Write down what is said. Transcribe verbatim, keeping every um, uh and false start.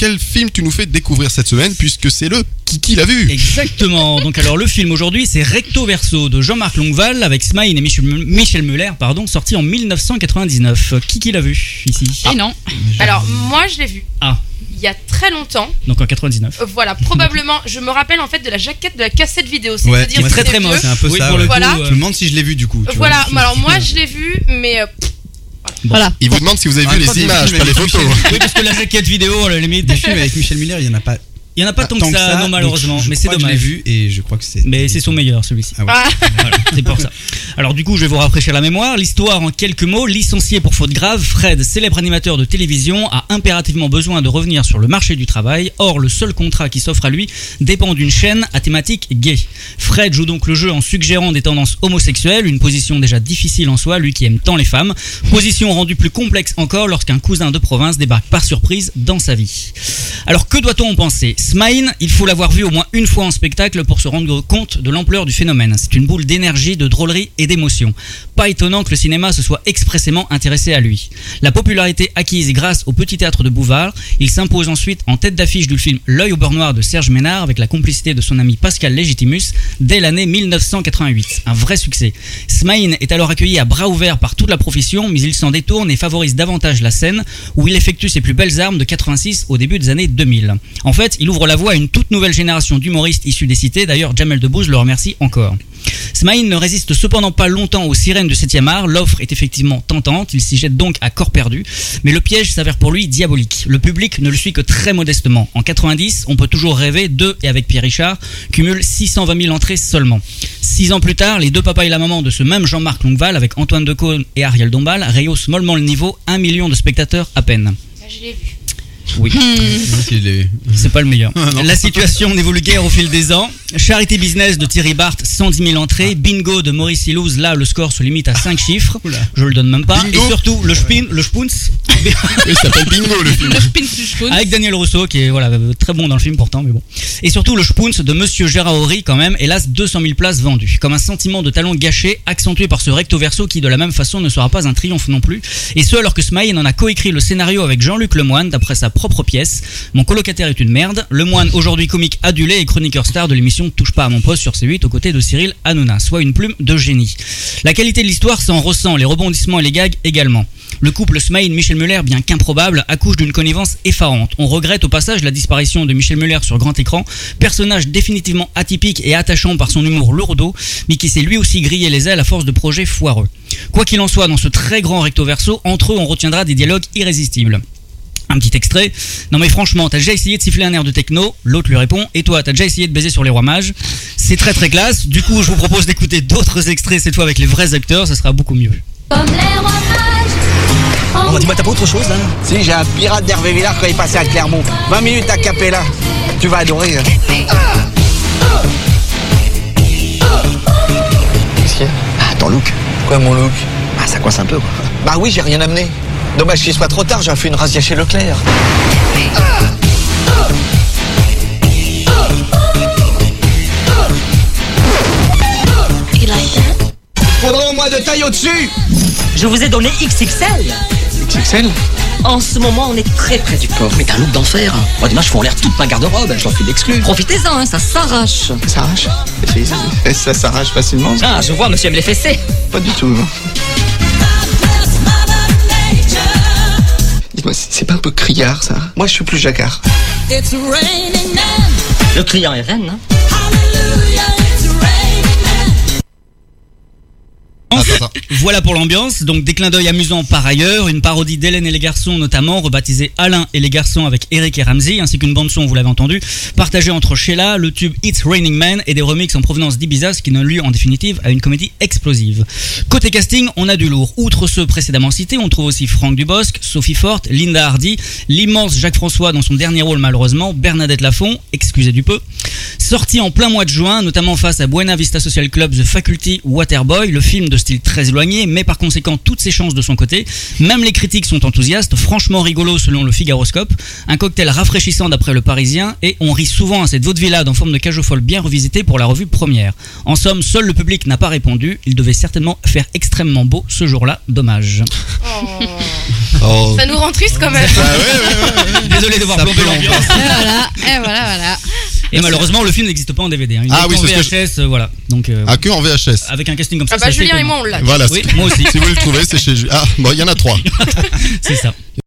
quel film tu nous fais découvrir cette semaine, puisque c'est le Kiki l'a vu. Exactement. Donc alors le film aujourd'hui, c'est Recto Verso de Jean-Marc Longueval avec Smaïn et Michel, Michel Muller, pardon, sorti en dix-neuf cent quatre-vingt-dix-neuf. Kiki l'a vu ici. Et ah. non. Alors moi je l'ai vu. Ah. Il y a très longtemps. Donc en quatre-vingt-dix-neuf. Euh, voilà, probablement. Je me rappelle en fait de la jaquette de la cassette vidéo. C'est ouais, dire c'est très très moche. C'est un peu oui, ça. Pour le voilà. coup, euh... Je me demande si je l'ai vu du coup. Voilà. Vois, alors moi je l'ai vu, mais. Euh, Bon. Voilà. Il vous demande si vous avez ah, vu les images, pas les photos. Oui, parce que la jaquette vidéo, la limite. Des films avec Michel Muller, il y en a pas. Il n'y en a pas tant, tant que ça, que ça non malheureusement, mais c'est dommage. Je l'ai vu et je crois que c'est. Mais c'est son meilleur celui-ci. Ah ouais. Voilà, c'est pour ça. Alors du coup, je vais vous rafraîchir la mémoire. L'histoire en quelques mots. Licencié pour faute grave, Fred, célèbre animateur de télévision, a impérativement besoin de revenir sur le marché du travail. Or, le seul contrat qui s'offre à lui dépend d'une chaîne à thématique gay. Fred joue donc le jeu en suggérant des tendances homosexuelles, une position déjà difficile en soi, lui qui aime tant les femmes. Position rendue plus complexe encore lorsqu'un cousin de province débarque par surprise dans sa vie. Alors que doit-on en penser ? Smaïn, il faut l'avoir vu au moins une fois en spectacle pour se rendre compte de l'ampleur du phénomène. C'est une boule d'énergie, de drôlerie et d'émotion. Pas étonnant que le cinéma se soit expressément intéressé à lui. La popularité acquise grâce au Petit Théâtre de Bouvard, il s'impose ensuite en tête d'affiche du film L'œil au beurre noir de Serge Ménard avec la complicité de son ami Pascal Légitimus dès l'année dix-neuf cent quatre-vingt-huit. Un vrai succès. Smaïn est alors accueilli à bras ouverts par toute la profession, mais il s'en détourne et favorise davantage la scène où il effectue ses plus belles armes de quatre-vingt-six au début des années deux mille. En fait, il ouvre la voie à une toute nouvelle génération d'humoristes issus des cités. D'ailleurs, Jamel Debbouze le remercie encore. Smaïn ne résiste cependant pas longtemps aux sirènes du septième art. L'offre est effectivement tentante, il s'y jette donc à corps perdu, mais le piège s'avère pour lui diabolique. Le public ne le suit que très modestement. En quatre-vingt-dix, on peut toujours rêver, deux et avec Pierre Richard, cumule six cent vingt mille entrées seulement. Six ans plus tard, les deux papas et la maman de ce même Jean-Marc Longueval avec Antoine Decaune et Ariel Dombal rehaussent mollement le niveau, un million de spectateurs à peine. Je l'ai vu. Oui, c'est pas le meilleur. La situation n'évolue guère au fil des ans. Charity Business de Thierry Barthes, cent dix mille entrées. Bingo de Maurice Illouz, là le score se limite à cinq chiffres. Je le donne même pas. Bingo. Et surtout le Spin, le Spoons. Oui, ça s'appelle Bingo le film. Le Spin du Spoons. Avec Daniel Rousseau qui est voilà très bon dans le film pourtant, mais bon. Et surtout le Spoons de Monsieur Gérard Horry quand même. Hélas deux cent mille places vendues. Comme un sentiment de talent gâché, accentué par ce recto verso qui de la même façon ne sera pas un triomphe non plus. Et ce alors que Smaïn en a coécrit le scénario avec Jean-Luc Lemoyne d'après sa propre pièce. Mon colocataire est une merde. Lemoyne, aujourd'hui comique adulé et chroniqueur star de l'émission Touche pas à mon poste sur C huit aux côtés de Cyril Hanouna, soit une plume de génie. La qualité de l'histoire s'en ressent, les rebondissements et les gags également. Le couple Smaïn-Michel Muller, bien qu'improbable, accouche d'une connivence effarante. On regrette au passage la disparition de Michel Muller sur grand écran, personnage définitivement atypique et attachant par son humour lourdeau, mais qui s'est lui aussi grillé les ailes à force de projets foireux. Quoi qu'il en soit, dans ce très grand recto verso, entre eux on retiendra des dialogues irrésistibles. Un petit extrait. Non mais franchement, t'as déjà essayé de siffler un air de techno? L'autre lui répond. Et toi, t'as déjà essayé de baiser sur les rois mages? C'est très très classe. Du coup, je vous propose d'écouter d'autres extraits, cette fois avec les vrais acteurs, ça sera beaucoup mieux. Comme les rois mages. Oh, dis-moi, t'as pas autre chose là? Si, j'ai un pirate d'Hervé Villard quand il passait à Clermont. vingt minutes à Capella. Tu vas adorer. Hein. Qu'est-ce qu'il y a? Ah, ton look. Quoi, mon look? Ah, ça coince un peu quoi. Bah oui, j'ai rien amené. Dommage qu'il soit trop tard, j'ai fait une razzia chez Leclerc. Faudrait au moins de taille au-dessus. Je vous ai donné X X L. X X L? En ce moment, on est très près du corps. Mais t'as un look d'enfer. Moi, demain, je fais en l'air toute ma garde-robe. Je leur fais d'exclus. Profitez-en, hein, ça s'arrache. Ça s'arrache? Ça s'arrache facilement ça. Ah, je vois, monsieur me les fessé. Pas du tout. Dites-moi, c'est pas un peu criard ça? Moi, je suis plus jacquard. Le client est reine, hein. Attends, attends. Voilà pour l'ambiance, donc des clins d'œil amusants par ailleurs, une parodie d'Hélène et les garçons notamment, rebaptisée Alain et les garçons avec Eric et Ramsey, ainsi qu'une bande son, vous l'avez entendu, partagée entre Sheila, le tube It's Raining Men et des remixes en provenance d'Ibiza, ce qui donne lieu en définitive à une comédie explosive. Côté casting, on a du lourd. Outre ceux précédemment cités, on trouve aussi Franck Dubosc, Sophie Forte, Linda Hardy, l'immense Jacques François dans son dernier rôle malheureusement, Bernadette Lafont, excusez du peu, Sorti en plein mois de juin, notamment face à Buena Vista Social Club, The Faculty ou Waterboy, le film de style très éloigné, mais par conséquent toutes ses chances de son côté. Même les critiques sont enthousiastes, franchement rigolo selon le Figaroscope, un cocktail rafraîchissant d'après le Parisien, et on rit souvent à cette vaudevillade en forme de cage aux folles bien revisitée pour la revue première. En somme, seul le public n'a pas répondu, il devait certainement faire extrêmement beau ce jour-là, dommage. Oh. Oh. Ça nous rend triste quand même. Ah ouais, ouais, ouais. Désolé de voir Ça plomber plombe. l'ambiance. Et voilà, et voilà, voilà. Et malheureusement, le film n'existe pas en D V D. Hein. Il Ah est oui, en c'est ce V que H S, euh, voilà. Donc, euh, Ah, que en V H S. avec un casting comme ça. Ah bah c'est assez Julien et étonnant. moi on l'a. Voilà. Oui, c'est- moi aussi. Si vous le trouvez, c'est chez. Ah, bon, il y en a trois. C'est ça.